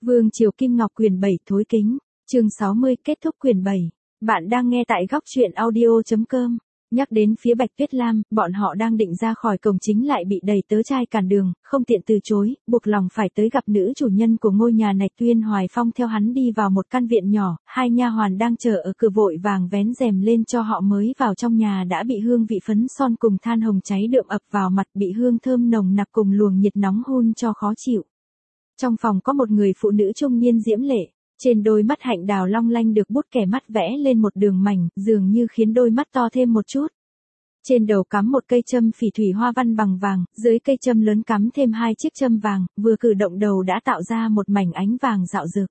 Vương Triều Kim Ngọc quyển 7 thối kính, chương 60 kết thúc quyển 7. Bạn đang nghe tại góc truyện audio.com. Nhắc đến phía Bạch Tuyết Lam, bọn họ đang định ra khỏi cổng chính lại bị đầy tớ trai cản đường, không tiện từ chối, buộc lòng phải tới gặp nữ chủ nhân của ngôi nhà này. Tuyên Hoài Phong theo hắn đi vào một căn viện nhỏ, hai nha hoàn đang chờ ở cửa vội vàng vén rèm lên cho họ, mới vào trong nhà đã bị hương vị phấn son cùng than hồng cháy đượm ập vào mặt, bị hương thơm nồng nặc cùng luồng nhiệt nóng hun cho khó chịu. Trong phòng có một người phụ nữ trung niên diễm lệ, trên đôi mắt hạnh đào long lanh được bút kẻ mắt vẽ lên một đường mảnh, dường như khiến đôi mắt to thêm một chút. Trên đầu cắm một cây châm phỉ thủy hoa văn bằng vàng, dưới cây châm lớn cắm thêm hai chiếc châm vàng, vừa cử động đầu đã tạo ra một mảnh ánh vàng rạo rực.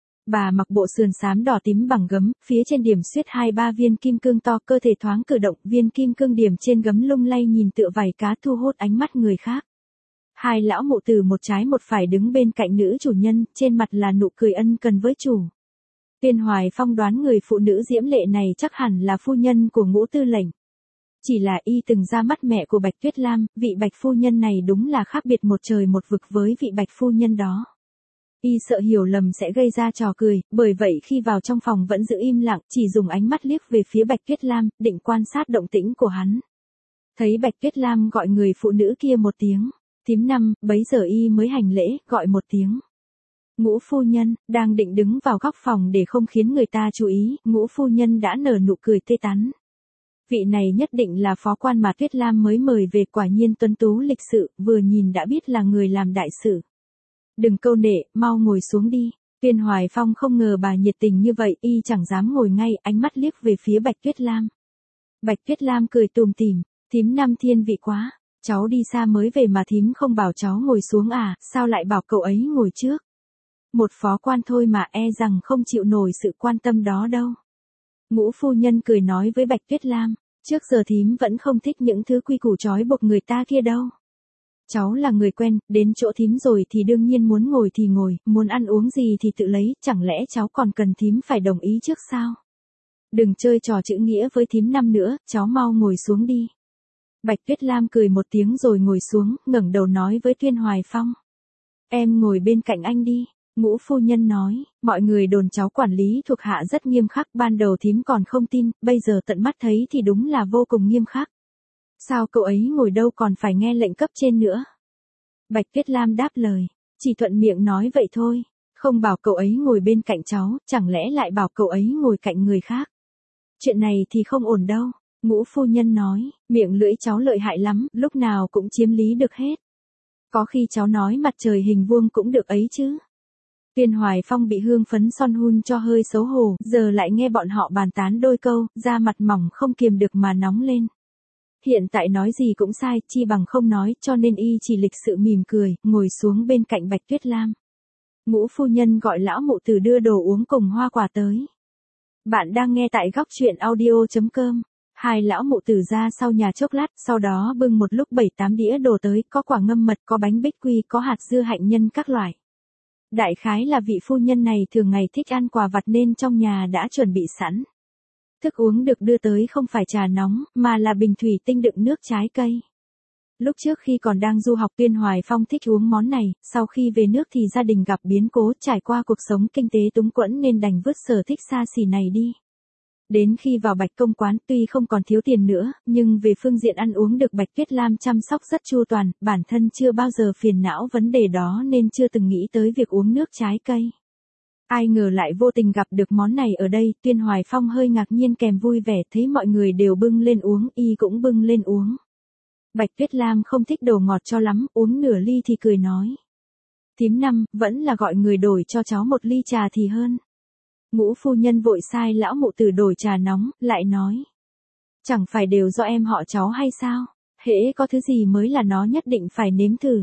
Bà mặc bộ sườn xám đỏ tím bằng gấm, phía trên điểm xuyết 2-3 viên kim cương to, cơ thể thoáng cử động, viên kim cương điểm trên gấm lung lay nhìn tựa vảy cá thu hút ánh mắt người khác. Hai lão mụ từ một trái một phải đứng bên cạnh nữ chủ nhân, trên mặt là nụ cười ân cần với chủ. Tuyên Hoài Phong đoán người phụ nữ diễm lệ này chắc hẳn là phu nhân của Ngũ tư lệnh. Chỉ là y từng ra mắt mẹ của Bạch Tuyết Lam, vị Bạch phu nhân này đúng là khác biệt một trời một vực với vị Bạch phu nhân đó. Y sợ hiểu lầm sẽ gây ra trò cười, bởi vậy khi vào trong phòng vẫn giữ im lặng, chỉ dùng ánh mắt liếc về phía Bạch Tuyết Lam, định quan sát động tĩnh của hắn. Thấy Bạch Tuyết Lam gọi người phụ nữ kia một tiếng, Thím Năm, bấy giờ y mới hành lễ, gọi một tiếng. Ngũ phu nhân, đang định đứng vào góc phòng để không khiến người ta chú ý, Ngũ phu nhân đã nở nụ cười tươi tắn. Vị này nhất định là phó quan mà Tuyết Lam mới mời về, quả nhiên tuấn tú lịch sự, vừa nhìn đã biết là người làm đại sự. Đừng câu nệ, mau ngồi xuống đi. Tuyên Hoài Phong không ngờ bà nhiệt tình như vậy, y chẳng dám ngồi ngay, ánh mắt liếc về phía Bạch Tuyết Lam. Bạch Tuyết Lam cười tùm tìm, thím Năm thiên vị quá, cháu đi xa mới về mà thím không bảo cháu ngồi xuống à, sao lại bảo cậu ấy ngồi trước? Một phó quan thôi mà, e rằng không chịu nổi sự quan tâm đó đâu. Ngũ phu nhân cười nói với Bạch Tuyết Lam, trước giờ thím vẫn không thích những thứ quy củ trói buộc người ta kia đâu. Cháu là người quen, đến chỗ thím rồi thì đương nhiên muốn ngồi thì ngồi, muốn ăn uống gì thì tự lấy, chẳng lẽ cháu còn cần thím phải đồng ý trước sao? Đừng chơi trò chữ nghĩa với thím Năm nữa, cháu mau ngồi xuống đi. Bạch Tuyết Lam cười một tiếng rồi ngồi xuống, ngẩng đầu nói với Tuyên Hoài Phong. Em ngồi bên cạnh anh đi. Ngũ phu nhân nói, mọi người đồn cháu quản lý thuộc hạ rất nghiêm khắc, ban đầu thím còn không tin, bây giờ tận mắt thấy thì đúng là vô cùng nghiêm khắc. Sao cậu ấy ngồi đâu còn phải nghe lệnh cấp trên nữa? Bạch Tuyết Lam đáp lời, chỉ thuận miệng nói vậy thôi, không bảo cậu ấy ngồi bên cạnh cháu, chẳng lẽ lại bảo cậu ấy ngồi cạnh người khác? Chuyện này thì không ổn đâu, Ngũ phu nhân nói, miệng lưỡi cháu lợi hại lắm, lúc nào cũng chiếm lý được hết. Có khi cháu nói mặt trời hình vuông cũng được ấy chứ. Tuyên Hoài Phong bị hương phấn son hun cho hơi xấu hổ, giờ lại nghe bọn họ bàn tán đôi câu, da mặt mỏng không kiềm được mà nóng lên. Hiện tại nói gì cũng sai, chi bằng không nói, cho nên y chỉ lịch sự mỉm cười, ngồi xuống bên cạnh Bạch Tuyết Lam. Ngũ phu nhân gọi lão mụ từ đưa đồ uống cùng hoa quả tới. Bạn đang nghe tại góc truyện audio.com. Hai lão mụ từ ra sau nhà chốc lát, sau đó bưng một lúc 7-8 đĩa đồ tới, có quả ngâm mật, có bánh bích quy, có hạt dưa hạnh nhân các loại. Đại khái là vị phu nhân này thường ngày thích ăn quà vặt nên trong nhà đã chuẩn bị sẵn. Thức uống được đưa tới không phải trà nóng, mà là bình thủy tinh đựng nước trái cây. Lúc trước khi còn đang du học, Tuyên Hoài Phong thích uống món này, sau khi về nước thì gia đình gặp biến cố, trải qua cuộc sống kinh tế túng quẫn nên đành vứt sở thích xa xỉ này đi. Đến khi vào Bạch Công quán, tuy không còn thiếu tiền nữa, nhưng về phương diện ăn uống được Bạch Tuyết Lam chăm sóc rất chu toàn, bản thân chưa bao giờ phiền não vấn đề đó nên chưa từng nghĩ tới việc uống nước trái cây. Ai ngờ lại vô tình gặp được món này ở đây, Tuyên Hoài Phong hơi ngạc nhiên kèm vui vẻ, thấy mọi người đều bưng lên uống, y cũng bưng lên uống. Bạch Tuyết Lam không thích đồ ngọt cho lắm, uống nửa ly thì cười nói. Thím Năm, vẫn là gọi người đổi cho cháu một ly trà thì hơn. Ngũ phu nhân vội sai lão mụ từ đổi trà nóng, lại nói. Chẳng phải đều do em họ cháu hay sao? Hễ có thứ gì mới là nó nhất định phải nếm thử.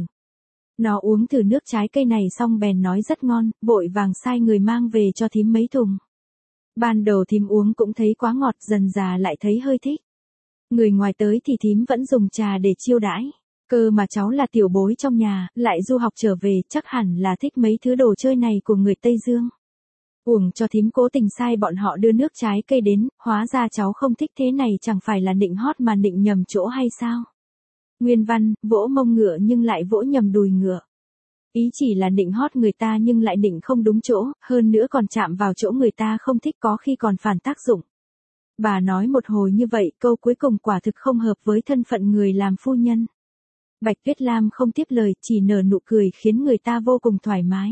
Nó uống thử nước trái cây này xong bèn nói rất ngon, vội vàng sai người mang về cho thím mấy thùng. Ban đầu thím uống cũng thấy quá ngọt, dần dà lại thấy hơi thích. Người ngoài tới thì thím vẫn dùng trà để chiêu đãi. Cơ mà cháu là tiểu bối trong nhà, lại du học trở về, chắc hẳn là thích mấy thứ đồ chơi này của người Tây Dương. Uổng cho thím cố tình sai bọn họ đưa nước trái cây đến, hóa ra cháu không thích thế này, chẳng phải là nịnh hót mà nịnh nhầm chỗ hay sao? Nguyên văn, vỗ mông ngựa nhưng lại vỗ nhầm đùi ngựa. Ý chỉ là nịnh hót người ta nhưng lại nịnh không đúng chỗ, hơn nữa còn chạm vào chỗ người ta không thích, có khi còn phản tác dụng. Bà nói một hồi như vậy, câu cuối cùng quả thực không hợp với thân phận người làm phu nhân. Bạch Tuyết Lam không tiếp lời, chỉ nở nụ cười khiến người ta vô cùng thoải mái.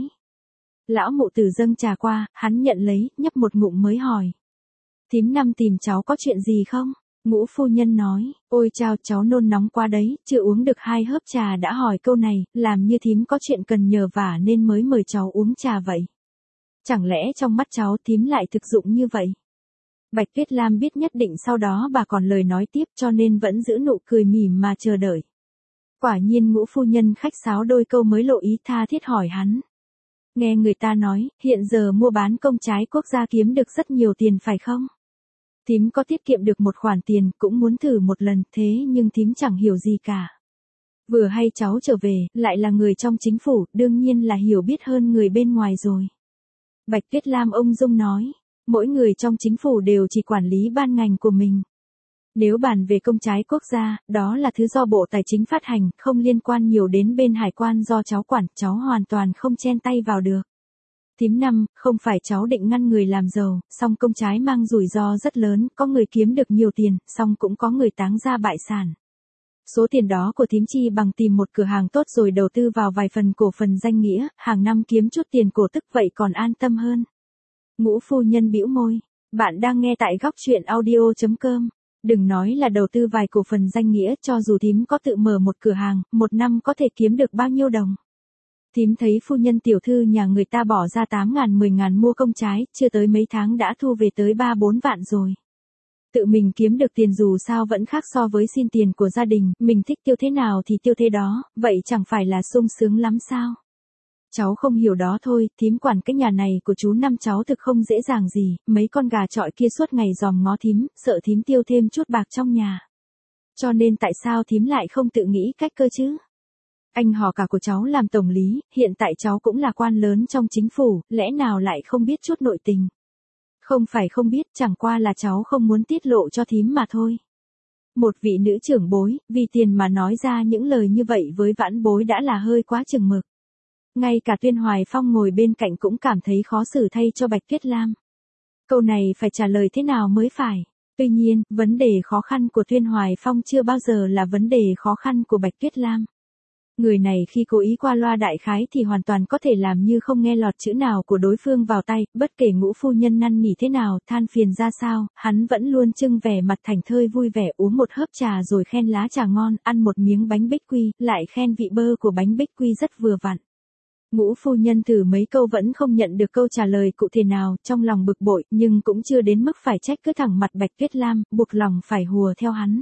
Lão mụ tử dâng trà qua, hắn nhận lấy, nhấp một ngụm mới hỏi. Thím Năm tìm cháu có chuyện gì không? Ngũ phu nhân nói, ôi chao, cháu nôn nóng quá đấy, chưa uống được 2 hớp trà đã hỏi câu này, làm như thím có chuyện cần nhờ vả nên mới mời cháu uống trà vậy. Chẳng lẽ trong mắt cháu thím lại thực dụng như vậy? Bạch Tuyết Lam biết nhất định sau đó bà còn lời nói tiếp cho nên vẫn giữ nụ cười mỉm mà chờ đợi. Quả nhiên ngũ phu nhân khách sáo đôi câu mới lộ ý tha thiết hỏi hắn. Nghe người ta nói, hiện giờ mua bán công trái quốc gia kiếm được rất nhiều tiền phải không? Thím có tiết kiệm được một khoản tiền, cũng muốn thử một lần, thế nhưng thím chẳng hiểu gì cả. Vừa hay cháu trở về, lại là người trong chính phủ, đương nhiên là hiểu biết hơn người bên ngoài rồi. Bạch Tuyết Lam ung dung nói, mỗi người trong chính phủ đều chỉ quản lý ban ngành của mình. Nếu bàn về công trái quốc gia, đó là thứ do Bộ Tài chính phát hành, không liên quan nhiều đến bên hải quan do cháu quản, cháu hoàn toàn không chen tay vào được. Thím Năm, không phải cháu định ngăn người làm giàu, song công trái mang rủi ro rất lớn, có người kiếm được nhiều tiền, song cũng có người táng ra bại sản. Số tiền đó của thím chi bằng tìm một cửa hàng tốt rồi đầu tư vào vài phần cổ phần danh nghĩa, hàng năm kiếm chút tiền cổ tức vậy còn an tâm hơn. Ngũ phu nhân bĩu môi, bạn đang nghe tại góc truyện audio.com. Đừng nói là đầu tư vài cổ phần danh nghĩa, cho dù thím có tự mở một cửa hàng, một năm có thể kiếm được bao nhiêu đồng. Thím thấy phu nhân tiểu thư nhà người ta bỏ ra 8.000 10.000 mua công trái, chưa tới mấy tháng đã thu về tới 3-4 vạn rồi. Tự mình kiếm được tiền dù sao vẫn khác so với xin tiền của gia đình, mình thích tiêu thế nào thì tiêu thế đó, vậy chẳng phải là sung sướng lắm sao? Cháu không hiểu đó thôi, thím quản cái nhà này của chú Năm cháu thực không dễ dàng gì, mấy con gà chọi kia suốt ngày dòm ngó thím, sợ thím tiêu thêm chút bạc trong nhà. Cho nên tại sao thím lại không tự nghĩ cách cơ chứ? Anh họ cả của cháu làm tổng lý, hiện tại cháu cũng là quan lớn trong chính phủ, lẽ nào lại không biết chút nội tình? Không phải không biết, chẳng qua là cháu không muốn tiết lộ cho thím mà thôi. Một vị nữ trưởng bối, vì tiền mà nói ra những lời như vậy với vãn bối đã là hơi quá chừng mực. Ngay cả Tuyên Hoài Phong ngồi bên cạnh cũng cảm thấy khó xử thay cho Bạch Tuyết Lam. Câu này phải trả lời thế nào mới phải? Tuy nhiên, vấn đề khó khăn của Tuyên Hoài Phong chưa bao giờ là vấn đề khó khăn của Bạch Tuyết Lam. Người này khi cố ý qua loa đại khái thì hoàn toàn có thể làm như không nghe lọt chữ nào của đối phương vào tay, bất kể ngũ phu nhân năn nỉ thế nào, than phiền ra sao, hắn vẫn luôn trưng vẻ mặt thảnh thơi vui vẻ uống một hớp trà rồi khen lá trà ngon, ăn một miếng bánh bích quy, lại khen vị bơ của bánh bích quy rất vừa vặn. Ngũ phu nhân thử mấy câu vẫn không nhận được câu trả lời cụ thể nào, trong lòng bực bội, nhưng cũng chưa đến mức phải trách cứ thẳng mặt Bạch Tuyết Lam, buộc lòng phải hùa theo hắn.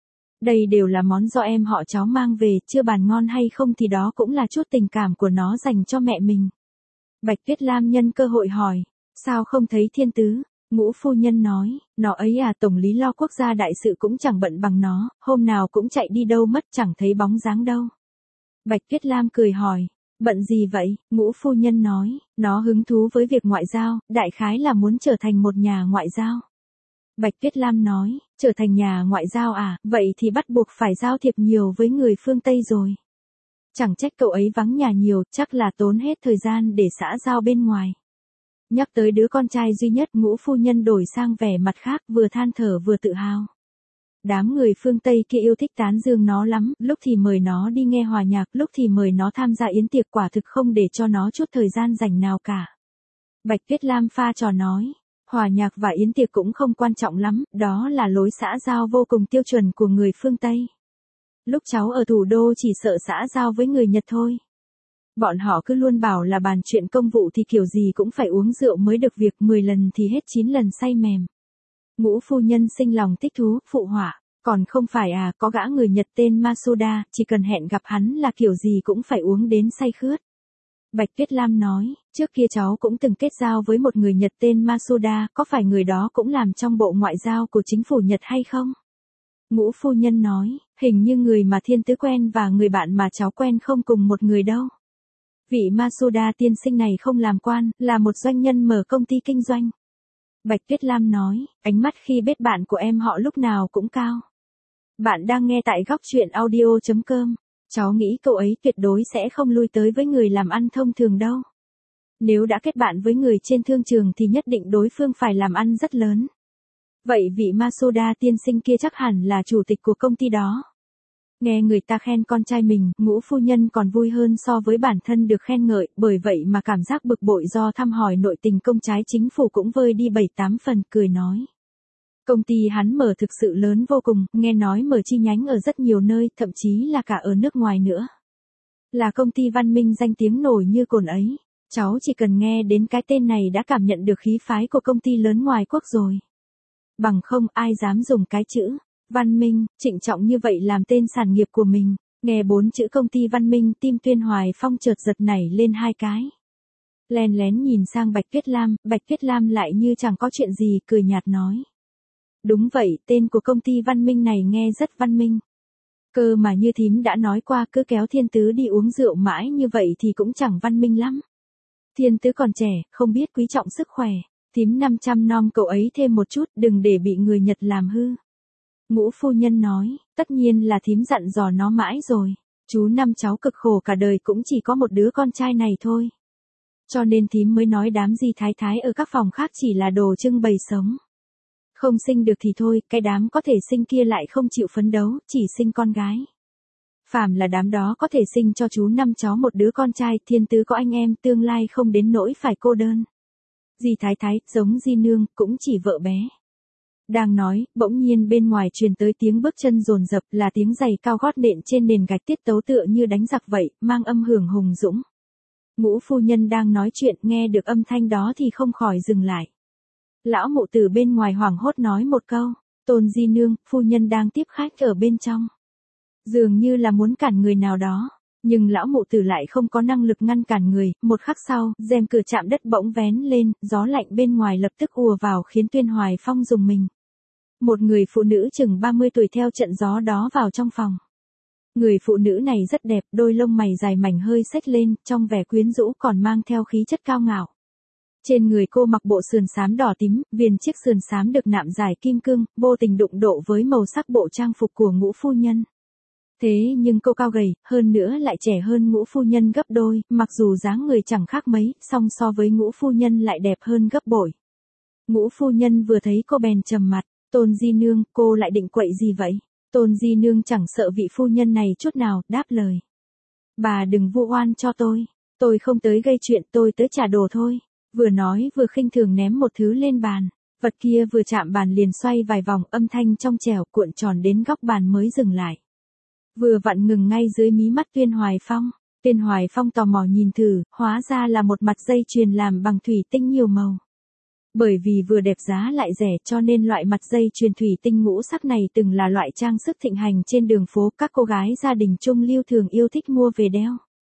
Đây đều là món do em họ cháu mang về, chưa bàn ngon hay không thì đó cũng là chút tình cảm của nó dành cho mẹ mình. Bạch Tuyết Lam nhân cơ hội hỏi, sao không thấy Thiên Tứ? Ngũ phu nhân nói, nó ấy à, tổng lý lo quốc gia đại sự cũng chẳng bận bằng nó, hôm nào cũng chạy đi đâu mất chẳng thấy bóng dáng đâu. Bạch Tuyết Lam cười hỏi, bận gì vậy? Ngũ phu nhân nói, nó hứng thú với việc ngoại giao, đại khái là muốn trở thành một nhà ngoại giao. Bạch Tuyết Lam nói, trở thành nhà ngoại giao à, vậy thì bắt buộc phải giao thiệp nhiều với người phương Tây rồi. Chẳng trách cậu ấy vắng nhà nhiều, chắc là tốn hết thời gian để xã giao bên ngoài. Nhắc tới đứa con trai duy nhất, ngũ phu nhân đổi sang vẻ mặt khác, vừa than thở vừa tự hào. Đám người phương Tây kia yêu thích tán dương nó lắm, lúc thì mời nó đi nghe hòa nhạc, lúc thì mời nó tham gia yến tiệc, quả thực không để cho nó chút thời gian rảnh nào cả. Bạch Tuyết Lam pha trò nói, hòa nhạc và yến tiệc cũng không quan trọng lắm, đó là lối xã giao vô cùng tiêu chuẩn của người phương Tây. Lúc cháu ở thủ đô chỉ sợ xã giao với người Nhật thôi. Bọn họ cứ luôn bảo là bàn chuyện công vụ thì kiểu gì cũng phải uống rượu mới được việc, 10 lần thì hết 9 lần say mềm. Ngũ phu nhân sinh lòng thích thú, phụ họa, còn không phải à, có gã người Nhật tên Masuda, chỉ cần hẹn gặp hắn là kiểu gì cũng phải uống đến say khướt. Bạch Tuyết Lam nói, trước kia cháu cũng từng kết giao với một người Nhật tên Masuda, có phải người đó cũng làm trong bộ ngoại giao của chính phủ Nhật hay không? Ngũ phu nhân nói, hình như người mà Thiên Tứ quen và người bạn mà cháu quen không cùng một người đâu. Vị Masuda tiên sinh này không làm quan, là một doanh nhân mở công ty kinh doanh. Bạch Tuyết Lam nói, ánh mắt khi biết bạn của em họ lúc nào cũng cao. Bạn đang nghe tại góc truyện audio.com. Cháu nghĩ cậu ấy tuyệt đối sẽ không lui tới với người làm ăn thông thường đâu. Nếu đã kết bạn với người trên thương trường thì nhất định đối phương phải làm ăn rất lớn. Vậy vị Masuda tiên sinh kia chắc hẳn là chủ tịch của công ty đó. Nghe người ta khen con trai mình, Ngũ phu nhân còn vui hơn so với bản thân được khen ngợi, bởi vậy mà cảm giác bực bội do thăm hỏi nội tình công trái chính phủ cũng vơi đi 7-8 phần, cười nói. Công ty hắn mở thực sự lớn vô cùng, nghe nói mở chi nhánh ở rất nhiều nơi, thậm chí là cả ở nước ngoài nữa. Là công ty văn minh danh tiếng nổi như cồn ấy. Cháu chỉ cần nghe đến cái tên này đã cảm nhận được khí phái của công ty lớn ngoài quốc rồi. Bằng không ai dám dùng cái chữ văn minh, trịnh trọng như vậy làm tên sản nghiệp của mình. Nghe 4 chữ công ty văn minh, tim Tuyên Hoài Phong chợt giật nảy lên 2 cái. Lén lén nhìn sang Bạch Tuyết Lam lại như chẳng có chuyện gì, cười nhạt nói. Đúng vậy, tên của công ty văn minh này nghe rất văn minh. Cơ mà như thím đã nói qua, cứ kéo Thiên Tứ đi uống rượu mãi như vậy thì cũng chẳng văn minh lắm. Thiên Tứ còn trẻ, không biết quý trọng sức khỏe. Thím 500 nom cậu ấy thêm một chút, đừng để bị người Nhật làm hư. Ngũ phu nhân nói, tất nhiên là thím dặn dò nó mãi rồi. Chú năm cháu cực khổ cả đời cũng chỉ có một đứa con trai này thôi. Cho nên thím mới nói đám gì thái thái ở các phòng khác chỉ là đồ trưng bày sống. Không sinh được thì thôi, cái đám có thể sinh kia lại không chịu phấn đấu, chỉ sinh con gái. Phàm là đám đó có thể sinh cho chú năm cháu một đứa con trai, Thiên Tứ có anh em, tương lai không đến nỗi phải cô đơn. Dì thái thái, giống di nương, cũng chỉ vợ bé. Đang nói, bỗng nhiên bên ngoài truyền tới tiếng bước chân dồn dập, là tiếng giày cao gót nện trên nền gạch, tiết tấu tựa như đánh giặc vậy, mang âm hưởng hùng dũng. Ngũ phu nhân đang nói chuyện, nghe được âm thanh đó thì không khỏi dừng lại. Lão mụ từ bên ngoài hoảng hốt nói một câu, Tôn di nương, phu nhân đang tiếp khách ở bên trong. Dường như là muốn cản người nào đó, nhưng lão mụ tử lại không có năng lực ngăn cản người. Một khắc sau, rèm cửa chạm đất bỗng vén lên, gió lạnh bên ngoài lập tức ùa vào khiến Tuyên Hoài Phong rùng mình. Một người phụ nữ chừng 30 tuổi theo trận gió đó vào trong phòng. Người phụ nữ này rất đẹp, đôi lông mày dài mảnh hơi xếch lên, trong vẻ quyến rũ còn mang theo khí chất cao ngạo. Trên người cô mặc bộ sườn xám đỏ tím, viền chiếc sườn xám được nạm dài kim cương, vô tình đụng độ với màu sắc bộ trang phục của Ngũ phu nhân. Thế nhưng cô cao gầy, hơn nữa lại trẻ hơn Ngũ phu nhân gấp đôi, mặc dù dáng người chẳng khác mấy, song so với Ngũ phu nhân lại đẹp hơn gấp bội. Ngũ phu nhân vừa thấy cô bèn trầm mặt, Tôn di nương, cô lại định quậy gì vậy? Tôn di nương chẳng sợ vị phu nhân này chút nào, đáp lời. Bà đừng vu oan cho tôi không tới gây chuyện, tôi tới trả đồ thôi. Vừa nói vừa khinh thường ném một thứ lên bàn, vật kia vừa chạm bàn liền xoay vài vòng, âm thanh trong trẻo cuộn tròn đến góc bàn mới dừng lại. Vừa vặn ngừng ngay dưới mí mắt Tuyên Hoài Phong. Tuyên Hoài Phong tò mò nhìn thử, hóa ra là một mặt dây chuyền làm bằng thủy tinh nhiều màu. Bởi vì vừa đẹp giá lại rẻ cho nên loại mặt dây chuyền thủy tinh ngũ sắc này từng là loại trang sức thịnh hành trên đường phố, các cô gái gia đình trung lưu thường yêu thích mua về đeo.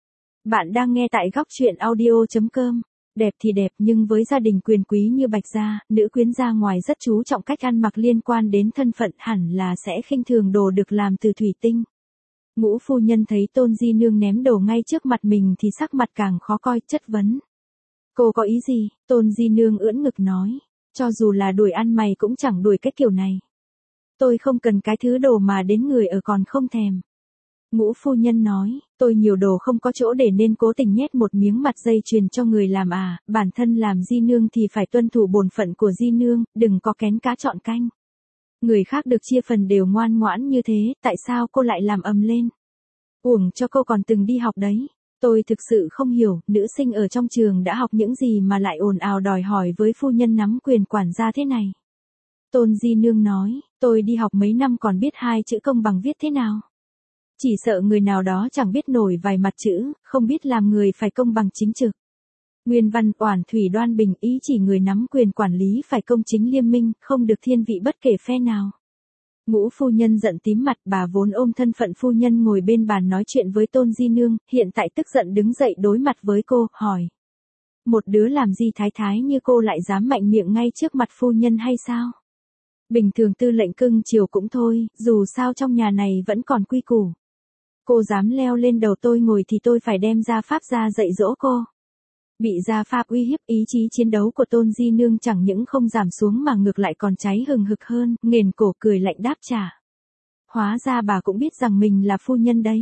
Bạn đang nghe tại góc truyện audio.com. Đẹp thì đẹp nhưng với gia đình quyền quý như Bạch gia, nữ quyến gia ngoài rất chú trọng cách ăn mặc liên quan đến thân phận, hẳn là sẽ khinh thường đồ được làm từ thủy tinh. Ngũ phu nhân thấy Tôn di nương ném đồ ngay trước mặt mình thì sắc mặt càng khó coi, chất vấn. Cô có ý gì? Tôn di nương ưỡn ngực nói, cho dù là đuổi ăn mày cũng chẳng đuổi cái kiểu này. Tôi không cần cái thứ đồ mà đến người ở còn không thèm. Ngũ phu nhân nói, tôi nhiều đồ không có chỗ để nên cố tình nhét một miếng mặt dây chuyền cho người làm à, bản thân làm di nương thì phải tuân thủ bổn phận của di nương, đừng có kén cá chọn canh. Người khác được chia phần đều ngoan ngoãn như thế, tại sao cô lại làm ầm lên? Uổng cho cô còn từng đi học đấy. Tôi thực sự không hiểu, nữ sinh ở trong trường đã học những gì mà lại ồn ào đòi hỏi với phu nhân nắm quyền quản gia thế này. Tôn di nương nói, tôi đi học mấy năm còn biết 2 chữ công bằng viết thế nào. Chỉ sợ người nào đó chẳng biết nổi vài mặt chữ, không biết làm người phải công bằng chính trực. Nguyên văn oản thủy đoan bình, ý chỉ người nắm quyền quản lý phải công chính liêm minh, không được thiên vị bất kể phe nào. Ngũ phu nhân giận tím mặt, bà vốn ôm thân phận phu nhân ngồi bên bàn nói chuyện với Tôn di nương, hiện tại tức giận đứng dậy đối mặt với cô, hỏi. Một đứa làm gì thái thái như cô lại dám mạnh miệng ngay trước mặt phu nhân hay sao? Bình thường tư lệnh cưng chiều cũng thôi, dù sao trong nhà này vẫn còn quy củ. Cô dám leo lên đầu tôi ngồi thì tôi phải đem gia pháp ra dạy dỗ cô. Bị gia pháp uy hiếp, ý chí chiến đấu của Tôn di nương chẳng những không giảm xuống mà ngược lại còn cháy hừng hực hơn, nghền cổ cười lạnh đáp trả. Hóa ra bà cũng biết rằng mình là phu nhân đấy,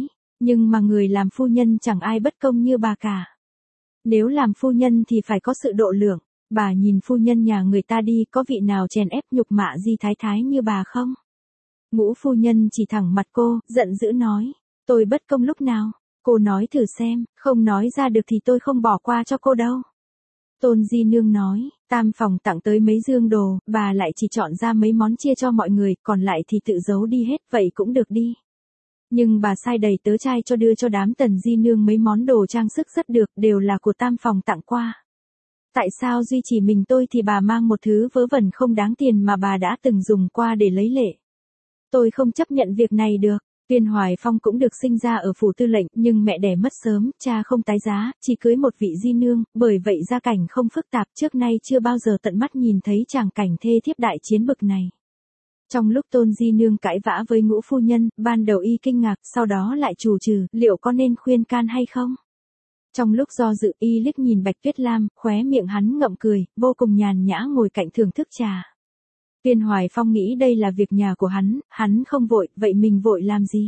Nhưng mà người làm phu nhân chẳng ai bất công như bà cả. Nếu làm phu nhân thì phải có sự độ lượng. Bà nhìn phu nhân nhà người ta đi, có vị nào chèn ép nhục mạ Di Thái Thái như bà không? Ngũ phu nhân chỉ thẳng mặt cô, giận dữ nói. Tôi bất công lúc nào? Cô nói thử xem, không nói ra được thì tôi không bỏ qua cho cô đâu. Tôn Di Nương nói, tam phòng tặng tới mấy dương đồ, bà lại chỉ chọn ra mấy món chia cho mọi người, còn lại thì tự giấu đi hết, vậy cũng được đi. Nhưng bà sai đầy tớ trai cho đưa cho đám Tần Di Nương mấy món đồ trang sức rất được, đều là của tam phòng tặng qua. Tại sao duy chỉ mình tôi thì bà mang một thứ vớ vẩn không đáng tiền mà bà đã từng dùng qua để lấy lệ? Tôi không chấp nhận việc này được. Viên Hoài Phong cũng được sinh ra ở phủ tư lệnh, nhưng mẹ đẻ mất sớm, cha không tái giá, chỉ cưới một vị di nương, bởi vậy gia cảnh không phức tạp, trước nay chưa bao giờ tận mắt nhìn thấy tràng cảnh thê thiếp đại chiến bực này. Trong lúc Tôn Di Nương cãi vã với Ngũ phu nhân, ban đầu y kinh ngạc, sau đó lại trù trừ, liệu có nên khuyên can hay không? Trong lúc do dự, y liếc nhìn Bạch Tuyết Lam, khóe miệng hắn ngậm cười, vô cùng nhàn nhã ngồi cạnh thưởng thức trà. Viên Hoài Phong nghĩ đây là việc nhà của hắn không vội, vậy mình vội làm gì?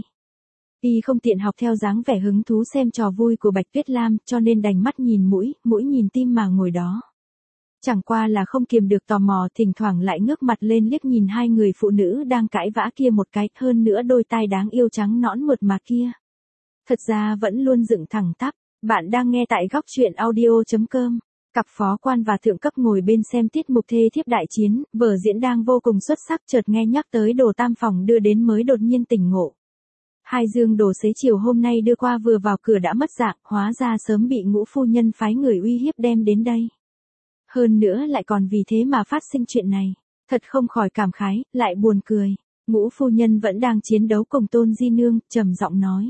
Y không tiện học theo dáng vẻ hứng thú xem trò vui của Bạch Tuyết Lam, cho nên đành mắt nhìn mũi nhìn tim mà ngồi đó. Chẳng qua là không kiềm được tò mò, thỉnh thoảng lại ngước mặt lên liếc nhìn hai người phụ nữ đang cãi vã kia một cái, hơn nữa đôi tai đáng yêu trắng nõn mượt mà kia. Thật ra vẫn luôn dựng thẳng tắp. Bạn đang nghe tại góc truyện audio.com. Cặp phó quan và thượng cấp ngồi bên xem tiết mục thê thiếp đại chiến, vở diễn đang vô cùng xuất sắc, chợt nghe nhắc tới đồ tam phòng đưa đến mới đột nhiên tỉnh ngộ. Hai dương đồ xế chiều hôm nay đưa qua vừa vào cửa đã mất dạng, hóa ra sớm bị Ngũ phu nhân phái người uy hiếp đem đến đây. Hơn nữa lại còn vì thế mà phát sinh chuyện này. Thật không khỏi cảm khái, lại buồn cười. Ngũ phu nhân vẫn đang chiến đấu cùng Tôn Di Nương, trầm giọng nói.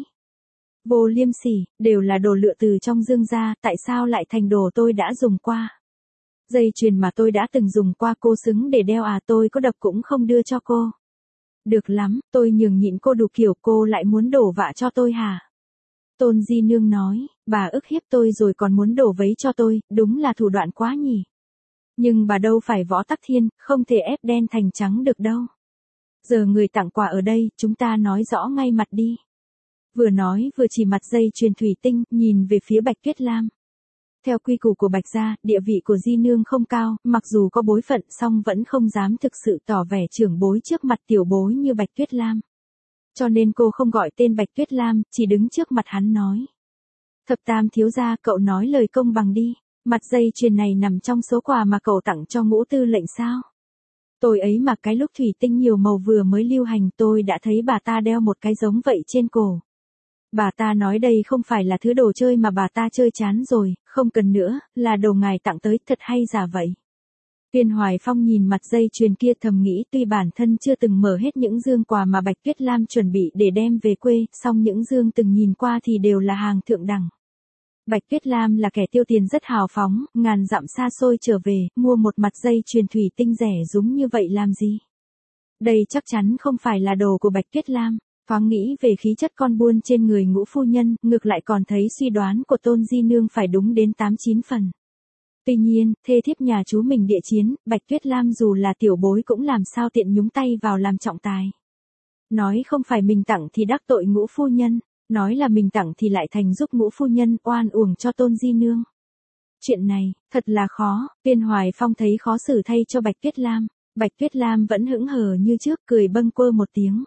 Vô liêm sỉ, đều là đồ lựa từ trong dương ra, tại sao lại thành đồ tôi đã dùng qua? Dây chuyền mà tôi đã từng dùng qua cô xứng để đeo à, tôi có đập cũng không đưa cho cô. Được lắm, tôi nhường nhịn cô đủ kiểu, cô lại muốn đổ vạ cho tôi hả? Tôn Di Nương nói, bà ức hiếp tôi rồi còn muốn đổ vấy cho tôi, đúng là thủ đoạn quá nhỉ. Nhưng bà đâu phải Võ Tắc Thiên, không thể ép đen thành trắng được đâu. Giờ người tặng quà ở đây, chúng ta nói rõ ngay mặt đi. Vừa nói vừa chỉ mặt dây chuyền thủy tinh, nhìn về phía Bạch Tuyết Lam. Theo quy củ của Bạch gia, địa vị của Di Nương không cao, mặc dù có bối phận song vẫn không dám thực sự tỏ vẻ trưởng bối trước mặt tiểu bối như Bạch Tuyết Lam. Cho nên cô không gọi tên Bạch Tuyết Lam, chỉ đứng trước mặt hắn nói. Thập tam thiếu gia, cậu nói lời công bằng đi, mặt dây chuyền này nằm trong số quà mà cậu tặng cho Ngũ tư lệnh sao? Tôi ấy mặc cái lúc thủy tinh nhiều màu vừa mới lưu hành, tôi đã thấy bà ta đeo một cái giống vậy trên cổ. Bà ta nói đây không phải là thứ đồ chơi mà bà ta chơi chán rồi, không cần nữa, là đồ ngài tặng tới, thật hay giả vậy. Viên Hoài Phong nhìn mặt dây chuyền kia thầm nghĩ, tuy bản thân chưa từng mở hết những dương quà mà Bạch Tuyết Lam chuẩn bị để đem về quê, song những dương từng nhìn qua thì đều là hàng thượng đẳng. Bạch Tuyết Lam là kẻ tiêu tiền rất hào phóng, ngàn dặm xa xôi trở về, mua một mặt dây chuyền thủy tinh rẻ rúng như vậy làm gì? Đây chắc chắn không phải là đồ của Bạch Tuyết Lam. Thoáng nghĩ về khí chất con buôn trên người Ngũ phu nhân, ngược lại còn thấy suy đoán của Tôn Di Nương phải đúng đến 8-9 phần. Tuy nhiên, thê thiếp nhà chú mình địa chiến, Bạch Tuyết Lam dù là tiểu bối cũng làm sao tiện nhúng tay vào làm trọng tài. Nói không phải mình tặng thì đắc tội Ngũ phu nhân, nói là mình tặng thì lại thành giúp Ngũ phu nhân oan uổng cho Tôn Di Nương. Chuyện này, thật là khó, Viên Hoài Phong thấy khó xử thay cho Bạch Tuyết Lam. Bạch Tuyết Lam vẫn hững hờ như trước, cười bâng quơ một tiếng.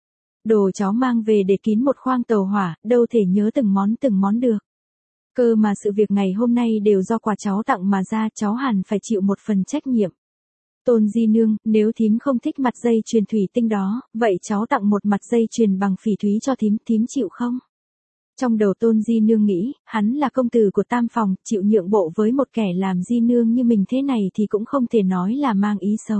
Đồ cháu mang về để kín một khoang tàu hỏa, đâu thể nhớ từng món được. Cơ mà sự việc ngày hôm nay đều do quà cháu tặng mà ra, cháu hẳn phải chịu một phần trách nhiệm. Tôn Di Nương, nếu thím không thích mặt dây chuyền thủy tinh đó, vậy cháu tặng một mặt dây chuyền bằng phỉ thúy cho thím chịu không? Trong đầu Tôn Di Nương nghĩ, hắn là công tử của tam phòng, chịu nhượng bộ với một kẻ làm di nương như mình thế này thì cũng không thể nói là mang ý xấu.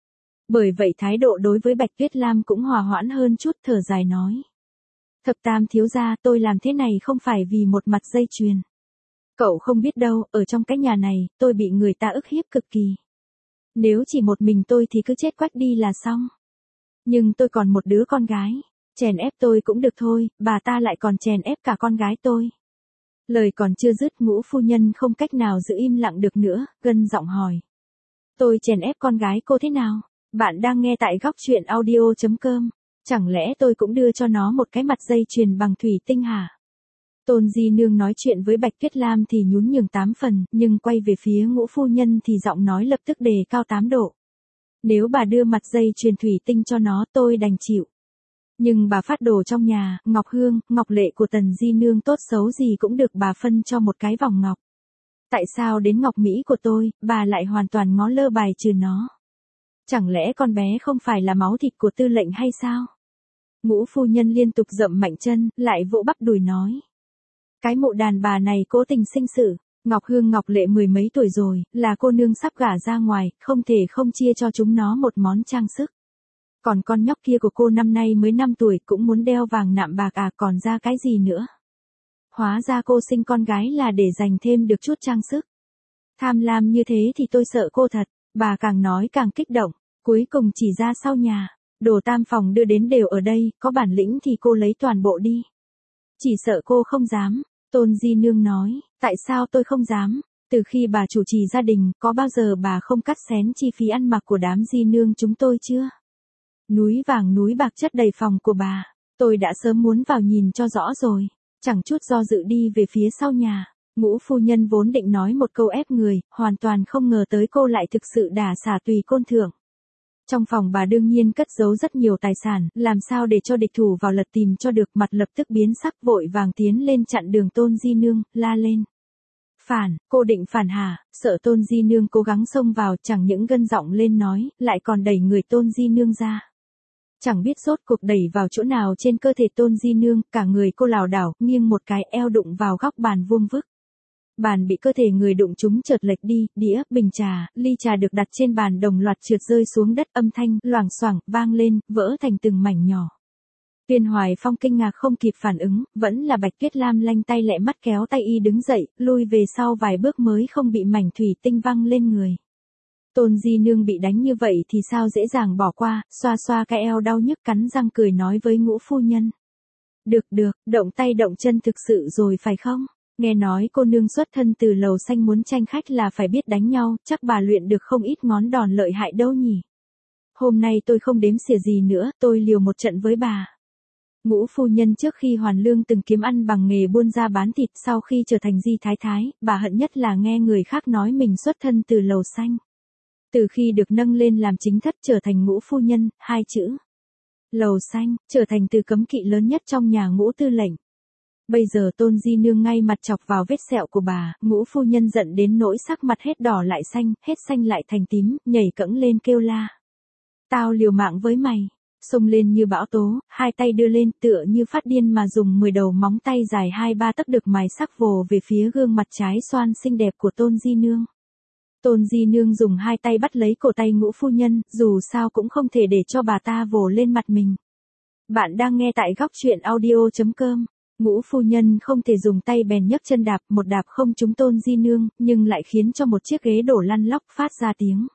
Bởi vậy thái độ đối với Bạch Tuyết Lam cũng hòa hoãn hơn chút, thở dài nói. Thập tam thiếu gia, tôi làm thế này không phải vì một mặt dây chuyền. Cậu không biết đâu, ở trong cái nhà này, tôi bị người ta ức hiếp cực kỳ. Nếu chỉ một mình tôi thì cứ chết quách đi là xong. Nhưng tôi còn một đứa con gái. Chèn ép tôi cũng được thôi, bà ta lại còn chèn ép cả con gái tôi. Lời còn chưa dứt, Ngũ phu nhân không cách nào giữ im lặng được nữa, gân giọng hỏi. Tôi chèn ép con gái cô thế nào? Bạn đang nghe tại góc truyện audio.com. Chẳng lẽ tôi cũng đưa cho nó một cái mặt dây chuyền bằng thủy tinh hả? Tôn Di Nương nói chuyện với Bạch Tuyết Lam thì nhún nhường 8 phần, nhưng quay về phía Ngũ phu nhân thì giọng nói lập tức đề cao 8 độ. Nếu bà đưa mặt dây chuyền thủy tinh cho nó tôi đành chịu. Nhưng bà phát đồ trong nhà, ngọc hương, ngọc lệ của Tần Di Nương tốt xấu gì cũng được bà phân cho một cái vòng ngọc. Tại sao đến ngọc mỹ của tôi, bà lại hoàn toàn ngó lơ bài trừ nó? Chẳng lẽ con bé không phải là máu thịt của tư lệnh hay sao? Ngũ phu nhân liên tục dậm mạnh chân, lại vỗ bắp đùi nói. Cái mụ đàn bà này cố tình sinh sự, Ngọc Hương Ngọc Lệ 10 mấy tuổi rồi, là cô nương sắp gả ra ngoài, không thể không chia cho chúng nó một món trang sức. Còn con nhóc kia của cô năm nay mới 5 tuổi cũng muốn đeo vàng nạm bạc à, còn ra cái gì nữa? Hóa ra cô sinh con gái là để dành thêm được chút trang sức. Tham lam như thế thì tôi sợ cô thật, bà càng nói càng kích động, cuối cùng chỉ ra sau nhà, đồ tam phòng đưa đến đều ở đây, có bản lĩnh thì cô lấy toàn bộ đi. Chỉ sợ cô không dám, Tôn Di Nương nói, tại sao tôi không dám, từ khi bà chủ trì gia đình, có bao giờ bà không cắt xén chi phí ăn mặc của đám Di Nương chúng tôi chưa? Núi vàng núi bạc chất đầy phòng của bà, tôi đã sớm muốn vào nhìn cho rõ rồi, chẳng chút do dự đi về phía sau nhà. Ngũ phu nhân vốn định nói một câu ép người, hoàn toàn không ngờ tới cô lại thực sự đả xả tùy côn thượng. Trong phòng bà đương nhiên cất giấu rất nhiều tài sản, làm sao để cho địch thủ vào lật tìm cho được, mặt lập tức biến sắc, vội vàng tiến lên chặn đường Tôn Di Nương, la lên. Phản, cô định phản hả? Sợ Tôn Di Nương cố gắng xông vào, chẳng những gân giọng lên nói, lại còn đẩy người Tôn Di Nương ra. Chẳng biết rốt cuộc đẩy vào chỗ nào trên cơ thể Tôn Di Nương, cả người cô lảo đảo, nghiêng một cái, eo đụng vào góc bàn vuông vức. Bàn bị cơ thể người đụng trúng chợt lệch đi, đĩa, bình trà, ly trà được đặt trên bàn đồng loạt trượt rơi xuống đất, âm thanh loảng xoảng vang lên, vỡ thành từng mảnh nhỏ. Viên Hoài Phong kinh ngạc không kịp phản ứng, vẫn là Bạch Tuyết Lam lanh tay lẹ mắt kéo tay y đứng dậy, lui về sau vài bước mới không bị mảnh thủy tinh văng lên người. Tôn Di Nương bị đánh như vậy thì sao dễ dàng bỏ qua, xoa xoa cái eo đau nhức, cắn răng cười nói với Ngũ phu nhân. Được, động tay động chân thực sự rồi phải không? Nghe nói cô nương xuất thân từ Lầu Xanh muốn tranh khách là phải biết đánh nhau, chắc bà luyện được không ít ngón đòn lợi hại đâu nhỉ. Hôm nay tôi không đếm xỉa gì nữa, tôi liều một trận với bà. Ngũ phu nhân trước khi hoàn lương từng kiếm ăn bằng nghề buôn ra bán thịt, sau khi trở thành Di Thái Thái, bà hận nhất là nghe người khác nói mình xuất thân từ Lầu Xanh. Từ khi được nâng lên làm chính thất trở thành Ngũ phu nhân, 2 chữ Lầu Xanh, trở thành từ cấm kỵ lớn nhất trong nhà Ngũ tư lệnh. Bây giờ Tôn Di Nương ngay mặt chọc vào vết sẹo của bà, Ngũ phu nhân giận đến nỗi sắc mặt hết đỏ lại xanh, hết xanh lại thành tím, nhảy cẫng lên kêu la. Tao liều mạng với mày, xông lên như bão tố, hai tay đưa lên tựa như phát điên mà dùng 10 đầu móng tay dài 2-3 tấc được mài sắc vồ về phía gương mặt trái xoan xinh đẹp của Tôn Di Nương. Tôn Di Nương dùng hai tay bắt lấy cổ tay Ngũ phu nhân, dù sao cũng không thể để cho bà ta vồ lên mặt mình. Bạn đang nghe tại góc truyện audio.com. Ngũ phu nhân không thể dùng tay bèn nhấc chân đạp, một đạp không trúng Tôn Di Nương, nhưng lại khiến cho một chiếc ghế đổ lăn lóc phát ra tiếng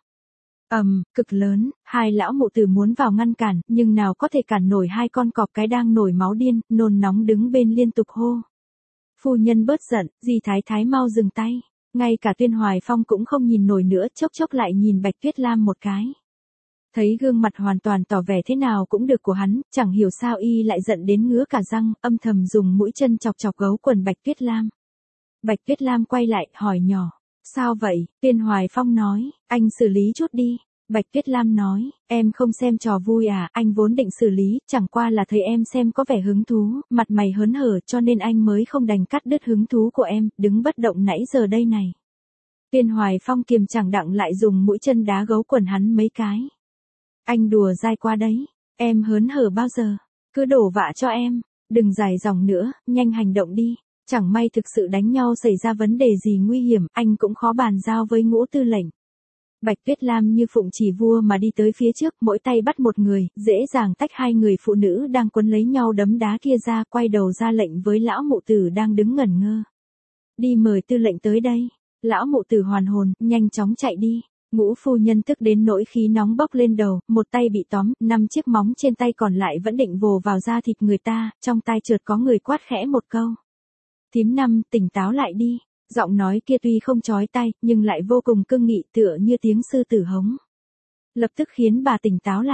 cực lớn. Hai lão mụ tử muốn vào ngăn cản, nhưng nào có thể cản nổi hai con cọp cái đang nổi máu điên, nôn nóng đứng bên liên tục hô. Phu nhân bớt giận, Di Thái Thái mau dừng tay. Ngay cả Viên Hoài Phong cũng không nhìn nổi nữa, chốc chốc lại nhìn Bạch Tuyết Lam một cái. Thấy gương mặt hoàn toàn tỏ vẻ thế nào cũng được của hắn, chẳng hiểu sao y lại giận đến ngứa cả răng, âm thầm dùng mũi chân chọc chọc gấu quần Bạch Tuyết Lam. Bạch Tuyết Lam quay lại, hỏi nhỏ. Sao vậy? Viên Hoài Phong nói, anh xử lý chút đi. Bạch Tuyết Lam nói, em không xem trò vui à, anh vốn định xử lý, chẳng qua là thấy em xem có vẻ hứng thú, mặt mày hớn hở cho nên anh mới không đành cắt đứt hứng thú của em, đứng bất động nãy giờ đây này. Viên Hoài Phong kiềm chẳng đặng lại dùng mũi chân đá gấu quần hắn mấy cái. Anh đùa dai quá đấy, em hớn hở bao giờ, cứ đổ vạ cho em, đừng dài dòng nữa, nhanh hành động đi, chẳng may thực sự đánh nhau xảy ra vấn đề gì nguy hiểm, anh cũng khó bàn giao với Ngũ tư lệnh. Bạch Tuyết Lam như phụng chỉ vua mà đi tới phía trước, mỗi tay bắt một người, dễ dàng tách hai người phụ nữ đang quấn lấy nhau đấm đá kia ra, quay đầu ra lệnh với lão mụ tử đang đứng ngẩn ngơ. Đi mời tư lệnh tới đây. Lão mụ tử hoàn hồn, nhanh chóng chạy đi. Ngũ phu nhân tức đến nỗi khí nóng bốc lên đầu, một tay bị tóm, 5 chiếc móng trên tay còn lại vẫn định vồ vào da thịt người ta, trong tai chợt có người quát khẽ một câu. Thím Năm, tỉnh táo lại đi. Giọng nói kia tuy không chói tai, nhưng lại vô cùng cương nghị, tựa như tiếng sư tử hống. Lập tức khiến bà tỉnh táo lại.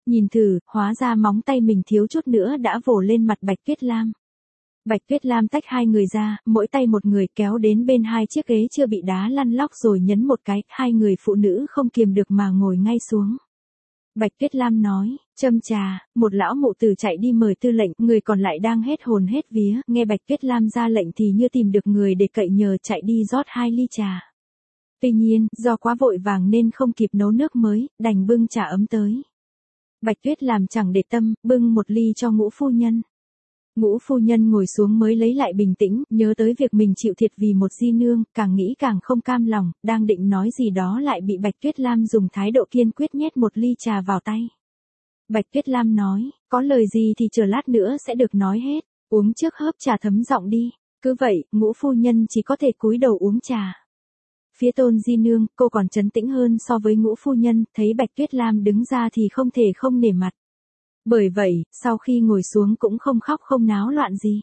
Nhìn thử, hóa ra móng tay mình thiếu chút nữa đã vồ lên mặt Bạch Tuyết Lam. Bạch Tuyết Lam tách hai người ra, mỗi tay một người kéo đến bên hai chiếc ghế chưa bị đá lăn lóc rồi nhấn một cái, hai người phụ nữ không kiềm được mà ngồi ngay xuống. Bạch Tuyết Lam nói, châm trà, một lão mụ tử chạy đi mời tư lệnh, người còn lại đang hết hồn hết vía, nghe Bạch Tuyết Lam ra lệnh thì như tìm được người để cậy nhờ chạy đi rót 2 ly trà. Tuy nhiên, do quá vội vàng nên không kịp nấu nước mới, đành bưng trà ấm tới. Bạch Tuyết làm chẳng để tâm, bưng một ly cho Ngũ phu nhân. Ngũ phu nhân ngồi xuống mới lấy lại bình tĩnh, nhớ tới việc mình chịu thiệt vì một di nương, càng nghĩ càng không cam lòng, đang định nói gì đó lại bị Bạch Tuyết Lam dùng thái độ kiên quyết nhét một ly trà vào tay. Bạch Tuyết Lam nói, có lời gì thì chờ lát nữa sẽ được nói hết, uống trước hớp trà thấm giọng đi. Cứ vậy, Ngũ phu nhân chỉ có thể cúi đầu uống trà. Phía Tôn di nương, cô còn trấn tĩnh hơn so với Ngũ phu nhân, thấy Bạch Tuyết Lam đứng ra thì không thể không nể mặt. Bởi vậy, sau khi ngồi xuống cũng không khóc không náo loạn gì.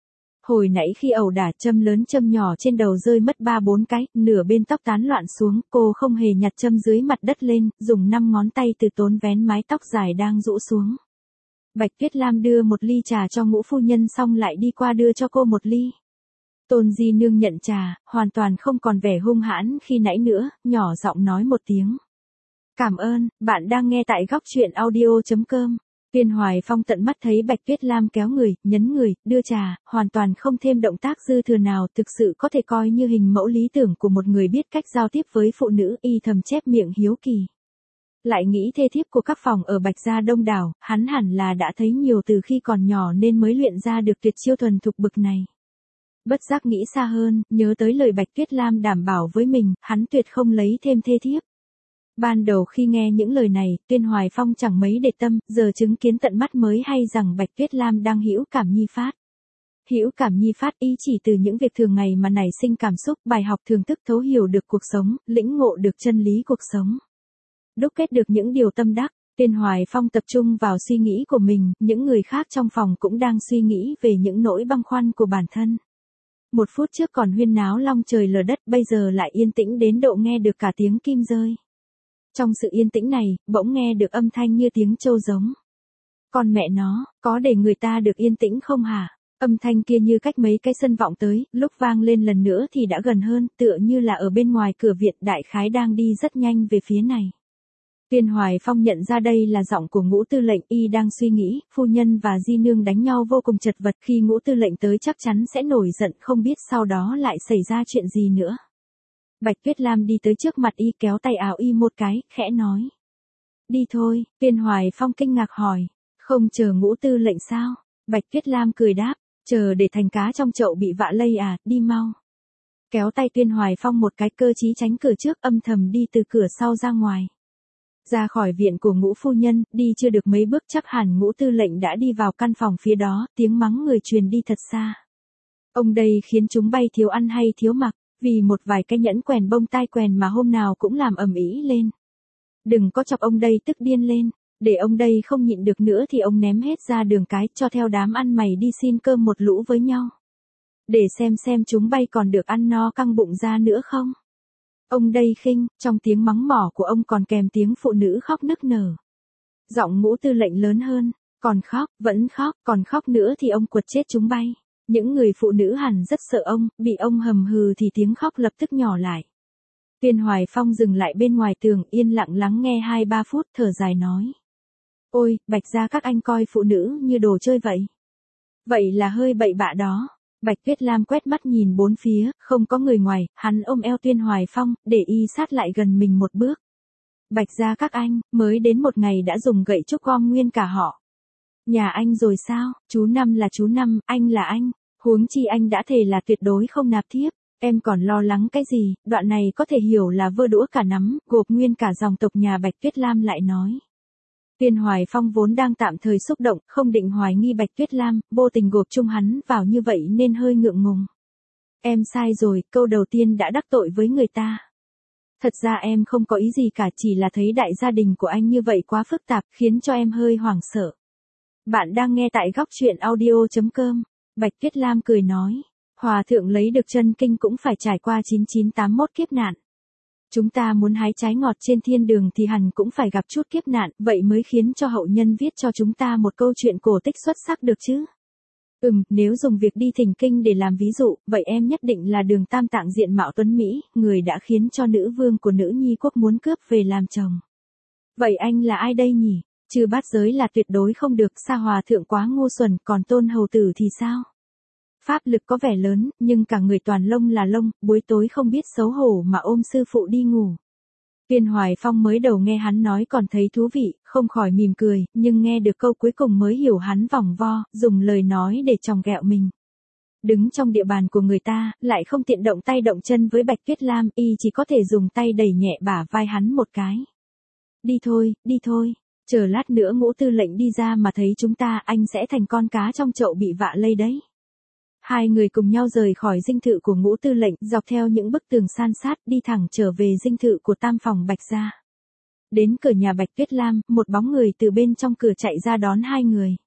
Hồi nãy khi ẩu đả châm lớn châm nhỏ trên đầu rơi mất 3-4 cái, nửa bên tóc tán loạn xuống, cô không hề nhặt châm dưới mặt đất lên, dùng 5 ngón tay từ tốn vén mái tóc dài đang rũ xuống. Bạch Tuyết Lam đưa một ly trà cho Ngũ phu nhân xong lại đi qua đưa cho cô một ly. Tôn di nương nhận trà, hoàn toàn không còn vẻ hung hãn khi nãy nữa, nhỏ giọng nói một tiếng. Cảm ơn, bạn đang nghe tại góc truyện audio.com. Viên Hoài Phong tận mắt thấy Bạch Tuyết Lam kéo người, nhấn người, đưa trà, hoàn toàn không thêm động tác dư thừa nào, thực sự có thể coi như hình mẫu lý tưởng của một người biết cách giao tiếp với phụ nữ, y thầm chép miệng hiếu kỳ. Lại nghĩ thê thiếp của các phòng ở Bạch gia đông đảo, hắn hẳn là đã thấy nhiều từ khi còn nhỏ nên mới luyện ra được tuyệt chiêu thuần thục bực này. Bất giác nghĩ xa hơn, nhớ tới lời Bạch Tuyết Lam đảm bảo với mình, hắn tuyệt không lấy thêm thê thiếp. Ban đầu khi nghe những lời này, Tuyên Hoài Phong chẳng mấy để tâm, giờ chứng kiến tận mắt mới hay rằng Bạch Tuyết Lam đang hữu cảm nhi phát. Hữu cảm nhi phát ý chỉ từ những việc thường ngày mà nảy sinh cảm xúc, bài học thường thức thấu hiểu được cuộc sống, lĩnh ngộ được chân lý cuộc sống. Đúc kết được những điều tâm đắc, Tuyên Hoài Phong tập trung vào suy nghĩ của mình, những người khác trong phòng cũng đang suy nghĩ về những nỗi băn khoăn của bản thân. 1 phút trước còn huyên náo long trời lở đất, bây giờ lại yên tĩnh đến độ nghe được cả tiếng kim rơi. Trong sự yên tĩnh này, bỗng nghe được âm thanh như tiếng trâu giống. Con mẹ nó, có để người ta được yên tĩnh không hả? Âm thanh kia như cách mấy cái sân vọng tới, lúc vang lên lần nữa thì đã gần hơn, tựa như là ở bên ngoài cửa viện, đại khái đang đi rất nhanh về phía này. Tuyên Hoài Phong nhận ra đây là giọng của Ngũ tư lệnh, y đang suy nghĩ, phu nhân và di nương đánh nhau vô cùng chật vật, khi Ngũ tư lệnh tới chắc chắn sẽ nổi giận, không biết sau đó lại xảy ra chuyện gì nữa. Bạch Tuyết Lam đi tới trước mặt y, kéo tay áo y một cái, khẽ nói. Đi thôi. Tuyên Hoài Phong kinh ngạc hỏi. Không chờ Ngũ tư lệnh sao? Bạch Tuyết Lam cười đáp. Chờ để thành cá trong chậu bị vạ lây à, đi mau. Kéo tay Tuyên Hoài Phong một cái, cơ trí tránh cửa trước, âm thầm đi từ cửa sau ra ngoài. Ra khỏi viện của Ngũ phu nhân, đi chưa được mấy bước chắc hẳn Ngũ tư lệnh đã đi vào căn phòng phía đó, tiếng mắng người truyền đi thật xa. Ông đây khiến chúng bay thiếu ăn hay thiếu mặc. Vì một vài cái nhẫn quèn bông tai quèn mà hôm nào cũng làm ầm ĩ lên. Đừng có chọc ông đây tức điên lên, để ông đây không nhịn được nữa thì ông ném hết ra đường cái, cho theo đám ăn mày đi xin cơm một lũ với nhau. Để xem chúng bay còn được ăn no căng bụng ra nữa không. Ông đây khinh, trong tiếng mắng mỏ của ông còn kèm tiếng phụ nữ khóc nức nở. Giọng Ngũ tư lệnh lớn hơn, còn khóc, vẫn khóc, còn khóc nữa thì ông quật chết chúng bay. Những người phụ nữ hẳn rất sợ ông, bị ông hầm hừ thì tiếng khóc lập tức nhỏ lại. Tuyên Hoài Phong dừng lại bên ngoài tường, yên lặng lắng nghe 2-3 phút, thở dài nói. Ôi, Bạch gia các anh coi phụ nữ như đồ chơi vậy. Vậy là hơi bậy bạ đó. Bạch Tuyết Lam quét mắt nhìn bốn phía, không có người ngoài, hắn ôm eo Tuyên Hoài Phong, để y sát lại gần mình một bước. Bạch gia các anh, mới đến một ngày đã dùng gậy trúc gom nguyên cả họ. Nhà anh rồi sao, chú Năm là chú Năm, anh là anh, huống chi anh đã thề là tuyệt đối không nạp thiếp, em còn lo lắng cái gì, đoạn này có thể hiểu là vơ đũa cả nắm, gộp nguyên cả dòng tộc nhà Bạch Tuyết Lam lại nói. Tuyên Hoài Phong vốn đang tạm thời xúc động, không định hoài nghi Bạch Tuyết Lam, vô tình gộp chung hắn vào như vậy nên hơi ngượng ngùng. Em sai rồi, câu đầu tiên đã đắc tội với người ta. Thật ra em không có ý gì cả, chỉ là thấy đại gia đình của anh như vậy quá phức tạp, khiến cho em hơi hoảng sợ. Bạn đang nghe tại góc truyện audio.com. Bạch Tuyết Lam cười nói. Hòa thượng lấy được chân kinh cũng phải trải qua 9981 kiếp nạn. Chúng ta muốn hái trái ngọt trên thiên đường thì hẳn cũng phải gặp chút kiếp nạn, vậy mới khiến cho hậu nhân viết cho chúng ta một câu chuyện cổ tích xuất sắc được chứ. Nếu dùng việc đi thỉnh kinh để làm ví dụ, vậy em nhất định là Đường Tam Tạng diện mạo tuấn Mỹ, người đã khiến cho nữ vương của nữ nhi quốc muốn cướp về làm chồng. Vậy anh là ai đây nhỉ? Chư bát giới là tuyệt đối không được, Sa Hòa thượng quá ngu xuẩn, còn Tôn hầu tử thì sao? Pháp lực có vẻ lớn, nhưng cả người toàn lông là lông, buổi tối không biết xấu hổ mà ôm sư phụ đi ngủ. Tuyên Hoài Phong mới đầu nghe hắn nói còn thấy thú vị, không khỏi mỉm cười, nhưng nghe được câu cuối cùng mới hiểu hắn vòng vo, dùng lời nói để chòng ghẹo mình. Đứng trong địa bàn của người ta, lại không tiện động tay động chân với Bạch Tuyết Lam, y chỉ có thể dùng tay đẩy nhẹ bả vai hắn một cái. Đi thôi, chờ lát nữa Ngũ Tư lệnh đi ra mà thấy chúng ta, anh sẽ thành con cá trong chậu bị vạ lây đấy. Hai người cùng nhau rời khỏi dinh thự của Ngũ Tư lệnh, dọc theo những bức tường san sát, đi thẳng trở về dinh thự của Tam phòng Bạch gia. Đến cửa nhà Bạch Tuyết Lam, một bóng người từ bên trong cửa chạy ra đón hai người.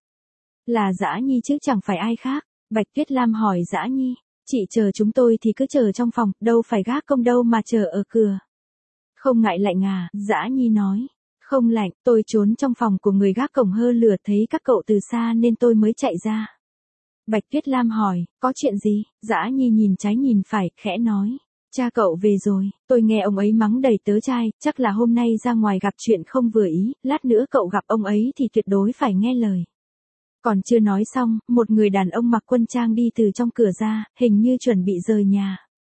Là Dã Nhi chứ chẳng phải ai khác. Bạch Tuyết Lam hỏi Dã Nhi, chị chờ chúng tôi thì cứ chờ trong phòng, đâu phải gác công đâu mà chờ ở cửa. Không ngại lạnh à, Dã Nhi nói. Không lạnh, tôi trốn trong phòng của người gác cổng hơ lửa thấy các cậu từ xa nên tôi mới chạy ra. Bạch Tuyết Lam hỏi, có chuyện gì? Dã Nhi nhìn trái nhìn phải, khẽ nói. Cha cậu về rồi, tôi nghe ông ấy mắng đầy tớ trai, chắc là hôm nay ra ngoài gặp chuyện không vừa ý, lát nữa cậu gặp ông ấy thì tuyệt đối phải nghe lời. Còn chưa nói xong, một người đàn ông mặc quân trang đi từ trong cửa ra, hình như chuẩn bị rời nhà.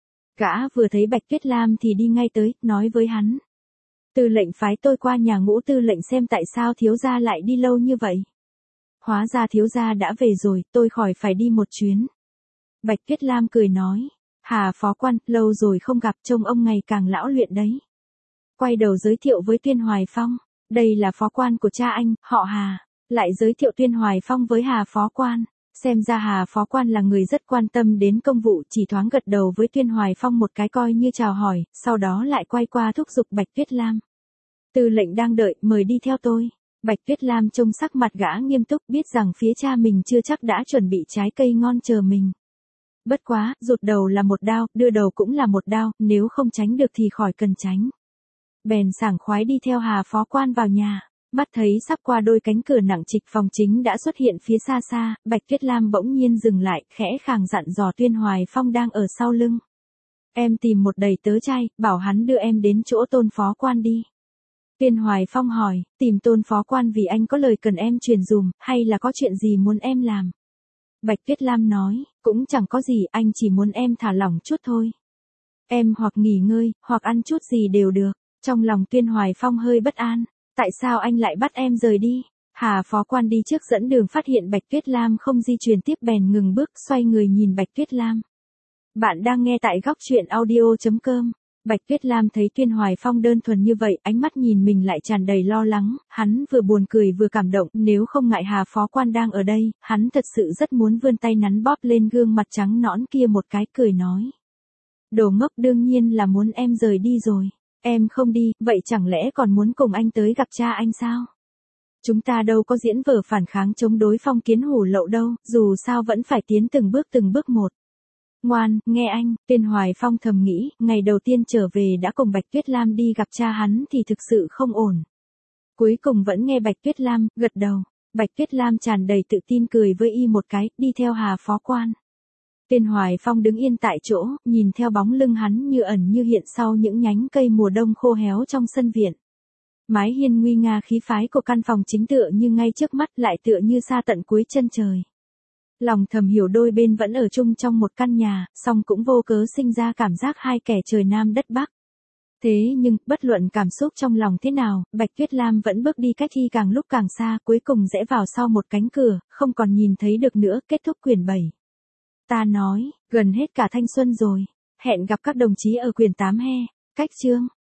Gã vừa thấy Bạch Tuyết Lam thì đi ngay tới, nói với hắn. Tư lệnh phái tôi qua nhà Ngũ Tư lệnh xem tại sao thiếu gia lại đi lâu như vậy. Hóa ra thiếu gia đã về rồi, tôi khỏi phải đi một chuyến. Bạch Tuyết Lam cười nói. Hà phó quan, lâu rồi không gặp, trông ông ngày càng lão luyện đấy. Quay đầu giới thiệu với Tuyên Hoài Phong. Đây là phó quan của cha anh, họ Hà. Lại giới thiệu Tuyên Hoài Phong với Hà phó quan. Xem ra Hà phó quan là người rất quan tâm đến công vụ, chỉ thoáng gật đầu với Tuyên Hoài Phong một cái coi như chào hỏi, sau đó lại quay qua thúc giục Bạch Tuyết Lam. Tư lệnh đang đợi, mời đi theo tôi. Bạch Tuyết Lam trông sắc mặt gã nghiêm túc, biết rằng phía cha mình chưa chắc đã chuẩn bị trái cây ngon chờ mình. Bất quá, rụt đầu là một đao, đưa đầu cũng là một đao, nếu không tránh được thì khỏi cần tránh. Bèn sảng khoái đi theo Hà phó quan vào nhà. Mắt thấy sắp qua đôi cánh cửa nặng trịch, phòng chính đã xuất hiện phía xa xa, Bạch Tuyết Lam bỗng nhiên dừng lại, khẽ khàng dặn dò Tuyên Hoài Phong đang ở sau lưng. Em tìm một đầy tớ trai, bảo hắn đưa em đến chỗ Tôn phó quan đi. Tuyên Hoài Phong hỏi, tìm Tôn phó quan vì anh có lời cần em truyền dùm, hay là có chuyện gì muốn em làm? Bạch Tuyết Lam nói, cũng chẳng có gì, anh chỉ muốn em thả lỏng chút thôi. Em hoặc nghỉ ngơi, hoặc ăn chút gì đều được. Trong lòng Tuyên Hoài Phong hơi bất an. Tại sao anh lại bắt em rời đi? Hà phó quan đi trước dẫn đường phát hiện Bạch Tuyết Lam không di chuyển tiếp bèn ngừng bước, xoay người nhìn Bạch Tuyết Lam. Bạn đang nghe tại góc truyện audio.com. Bạch Tuyết Lam thấy Tuyên Hoài Phong đơn thuần như vậy, ánh mắt nhìn mình lại tràn đầy lo lắng, hắn vừa buồn cười vừa cảm động, nếu không ngại Hà phó quan đang ở đây, hắn thật sự rất muốn vươn tay nắn bóp lên gương mặt trắng nõn kia một cái, cười nói. Đồ ngốc, đương nhiên là muốn em rời đi rồi. Em không đi, vậy chẳng lẽ còn muốn cùng anh tới gặp cha anh sao? Chúng ta đâu có diễn vở phản kháng chống đối Phong Kiến hủ lậu đâu, dù sao vẫn phải tiến từng bước một. Ngoan, nghe anh, Tuyên Hoài Phong thầm nghĩ, ngày đầu tiên trở về đã cùng Bạch Tuyết Lam đi gặp cha hắn thì thực sự không ổn. Cuối cùng vẫn nghe Bạch Tuyết Lam, gật đầu. Bạch Tuyết Lam tràn đầy tự tin cười với y một cái, đi theo Hà phó quan. Tuyên Hoài Phong đứng yên tại chỗ, nhìn theo bóng lưng hắn như ẩn như hiện sau những nhánh cây mùa đông khô héo trong sân viện. Mái hiên nguy nga khí phái của căn phòng chính tựa như ngay trước mắt, lại tựa như xa tận cuối chân trời. Lòng thầm hiểu đôi bên vẫn ở chung trong một căn nhà, song cũng vô cớ sinh ra cảm giác hai kẻ trời Nam đất Bắc. Thế nhưng, bất luận cảm xúc trong lòng thế nào, Bạch Tuyết Lam vẫn bước đi cách thi càng lúc càng xa, cuối cùng rẽ vào sau một cánh cửa, không còn nhìn thấy được nữa, kết thúc quyển 7. Ta nói, gần hết cả thanh xuân rồi. Hẹn gặp các đồng chí ở quyển 8 he. Cách chương.